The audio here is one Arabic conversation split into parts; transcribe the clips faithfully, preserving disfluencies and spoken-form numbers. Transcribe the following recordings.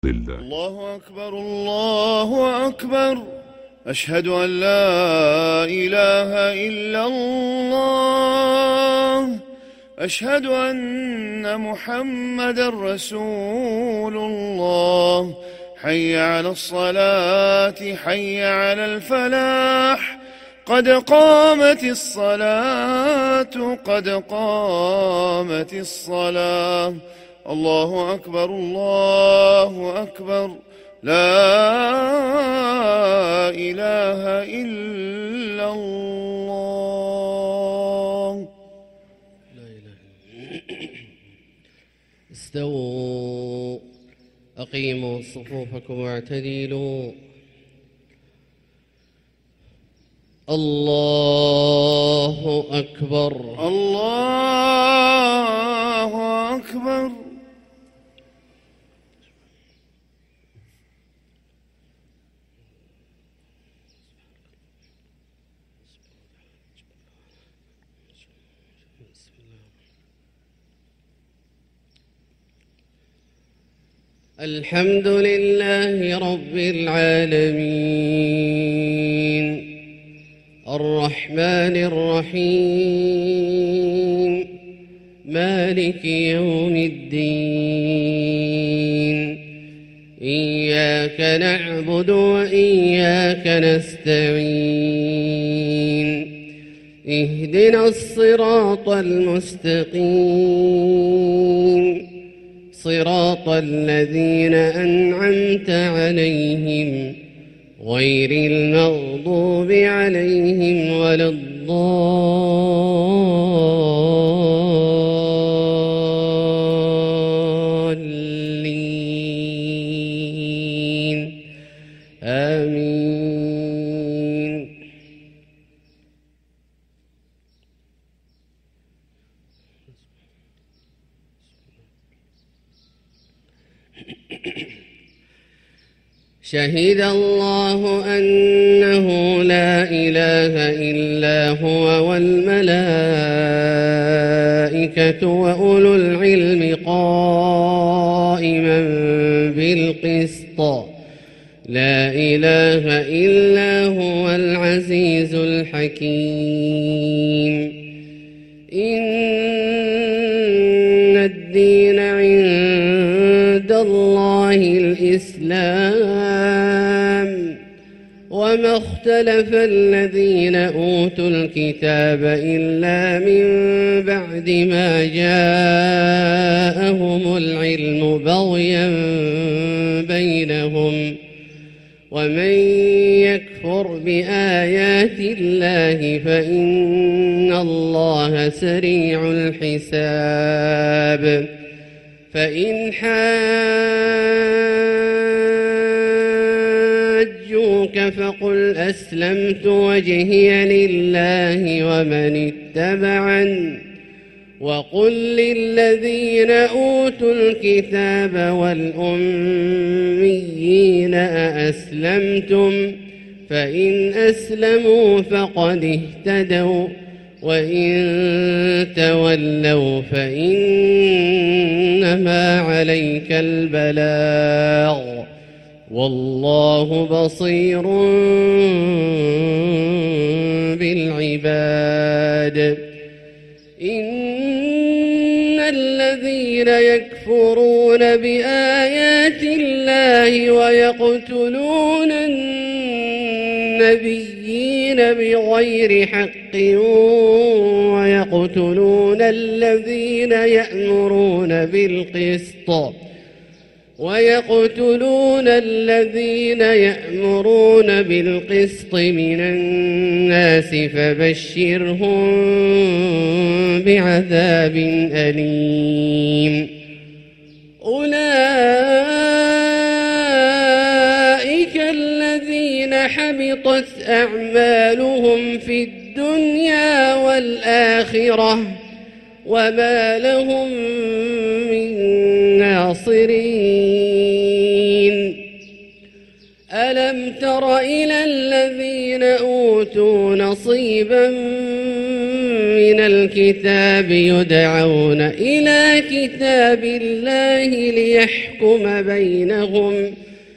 لله. الله أكبر الله أكبر، أشهد أن لا إله إلا الله، أشهد أن محمدا رسول الله. حي على الصلاة حي على الفلاح، قد قامت الصلاة قد قامت الصلاة. الله أكبر الله أكبر، لا إله إلا الله. لا إله إلا. استووا، أقيموا صفوفكم واعتدلوا. الله أكبر الله أكبر. الحمد لله رب العالمين، الرحمن الرحيم، مالك يوم الدين. إياك نعبد وإياك نستعين، اهدنا الصراط المستقيم، صراط الذين أنعمت عليهم غير المغضوب عليهم ولا الضالين، آمين. شهد الله أنه لا إله إلا هو والملائكة وأولو العلم قائما بالقسط، لا إله إلا هو العزيز الحكيم. إن الدين عند الله الإسلام، وما اختلف الذين أوتوا الكتاب إلا من بعد ما جاءهم العلم بغيا بينهم. ومن يكفر بآيات الله فإن الله سريع الحساب. فإن حاجوك فقل أسلمت وجهي لله ومن اتبعني، وقل للذين أوتوا الكتاب والأميين أأسلمتم؟ فإن أسلموا فقد اهتدوا، وإن تولوا فإنما عليك البلاغ، والله بصير بالعباد. إن الذين يكفرون بآيات الله ويقتلون النبيين بغير حق ويقتلون الذين يأمرون بالقسط ويقتلون الذين يأمرون بالقسط من الناس فبشرهم بعذاب أليم. أولئك الذين حبطت أعمالهم في الدنيا والآخرة، وما لهم من ناصرين. ألم تر إلى الذين أوتوا نصيبا من الكتاب يدعون إلى كتاب الله ليحكم بينهم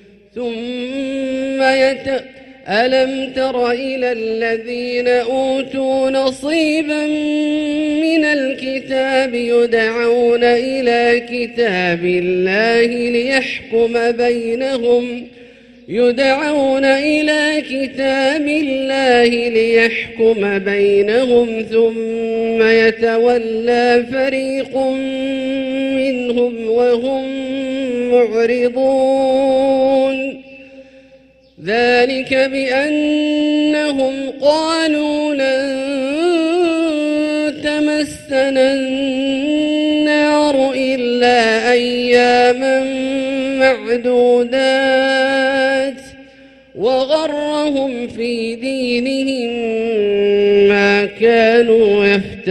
ثم يت ألم تر إلى الذين أوتوا نصيبا من الكتاب يدعون إلى كتاب الله ليحكم بينهم يدعون إلى كتاب الله ليحكم بينهم ثم يتولى فريق منهم وهم معرضون ذلك بأنهم قالوا لن تمسنا النار إلا أياما معدودات وغرهم في دينهم ما كانوا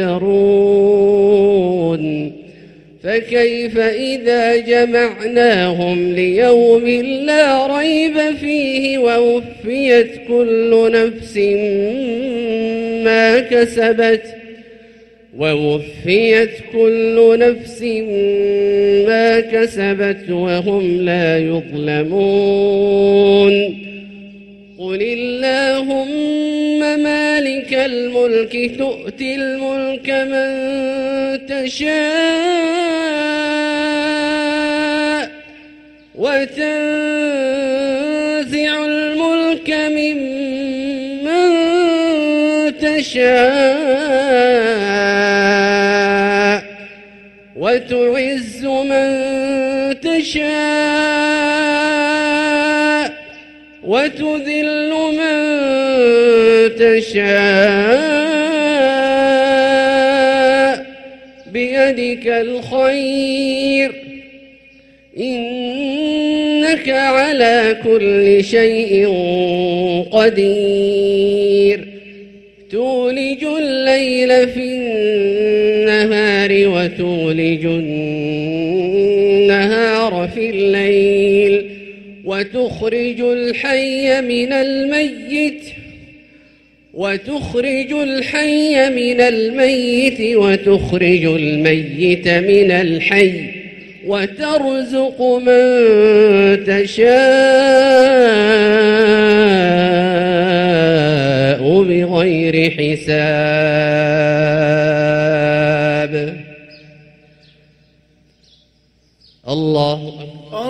يفترون فكيف إذا جمعناهم ليوم لا ريب فيه ووفيت كل نفس ما كسبت ووفيت كل نفس ما كسبت وهم لا يظلمون قل اللهم مالك الملك تؤتي الملك من تشاء وتنزع الملك ممن تشاء وتعز من تشاء وتذل من تشاء بيدك الخير إنك على كل شيء قدير تولج الليل في النهار وتولج النهار في الليل وتخرج الحي من الميت وتخرج الحي من الميت وتخرج الميت من الحي وترزق من تشاء بغير حساب الله أكبر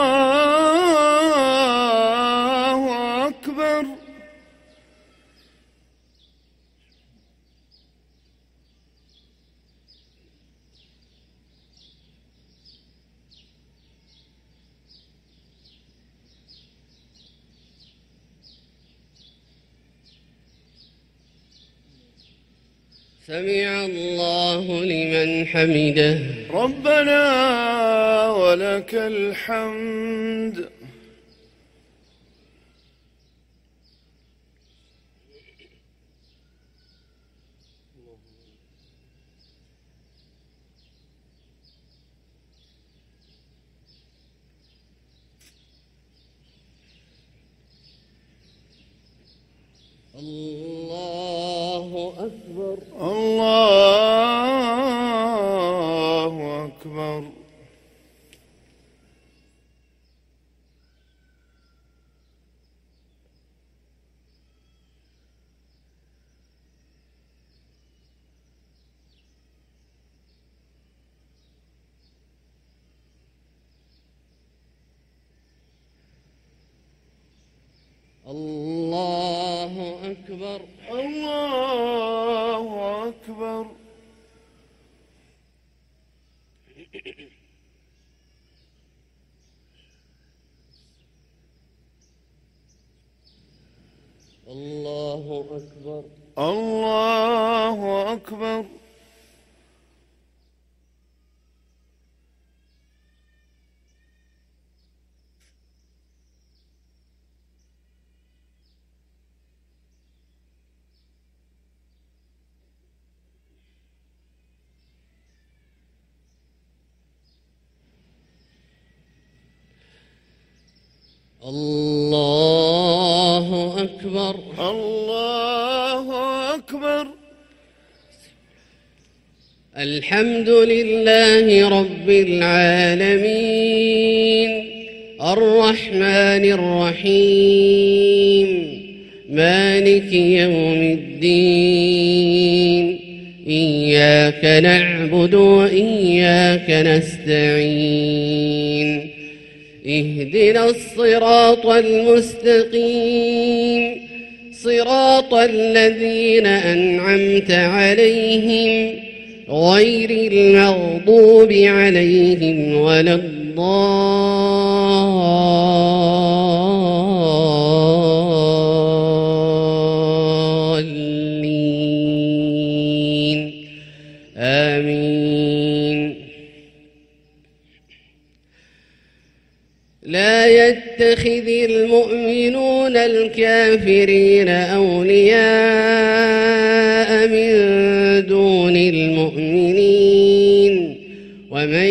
الله أكبر سمع الله لمن حمده ربنا ولك الحمد الله أكبر الله أكبر الله أكبر الله أكبر الله أكبر الله أكبر الله أكبر الله أكبر الحمد لله رب العالمين الرحمن الرحيم مالك يوم الدين إياك نعبد وإياك نستعين اهدنا الصراط المستقيم صراط الذين أنعمت عليهم غير المغضوب عليهم ولا الضالين آمين. لا يتخذ المؤمنون الكافرين أولياء من دون المؤمنين ومن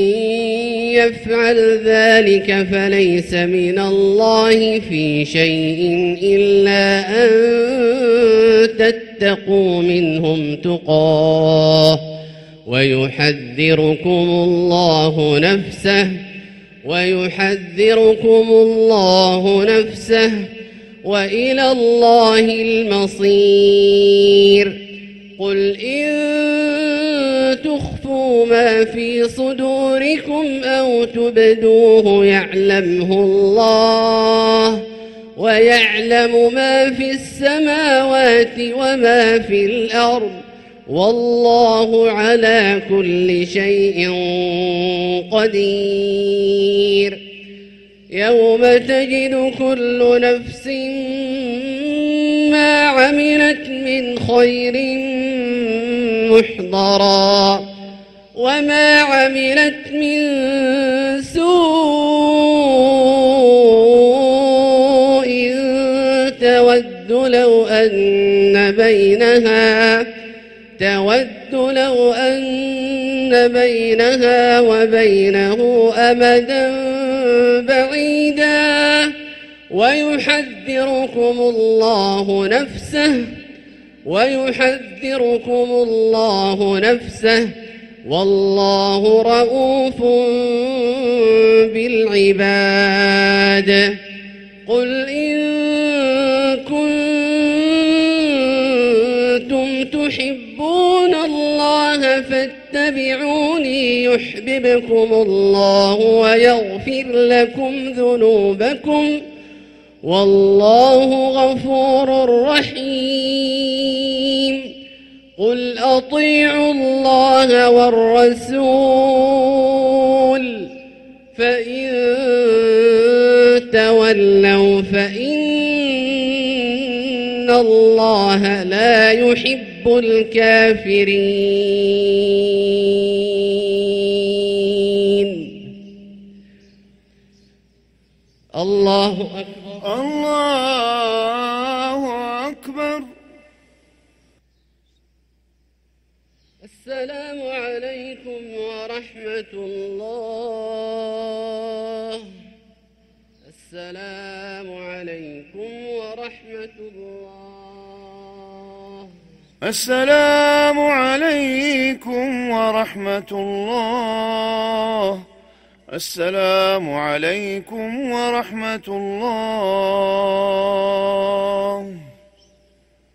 يفعل ذلك فليس من الله في شيء إلا أن تتقوا منهم تقاه ويحذركم الله نفسه ويحذركم الله نفسه وإلى الله المصير. قل إن تخفوا ما في صدوركم أو تبدوه يعلمه الله ويعلم ما في السماوات وما في الأرض والله على كل شيء قدير. يوم تجد كل نفس ما عملت من خير محضرا وما عملت من سوء تود لو أن بينها تود لو أن بينها وبينه أمدا بعيدا ويحذركم الله نفسه ويحذركم الله نفسه والله رؤوف بالعباد. قل إن كنتم تحبون الله فاتبعوني يحببكم الله ويغفر لكم ذنوبكم والله غفور رحيم. قل أطيعوا الله والرسول فإن تولوا فإن الله لا يحب الكافرين. الله أكبر. الله أكبر. السلام عليكم ورحمة الله. السلام عليكم ورحمة الله. السلام عليكم ورحمة الله. السلام عليكم ورحمة الله.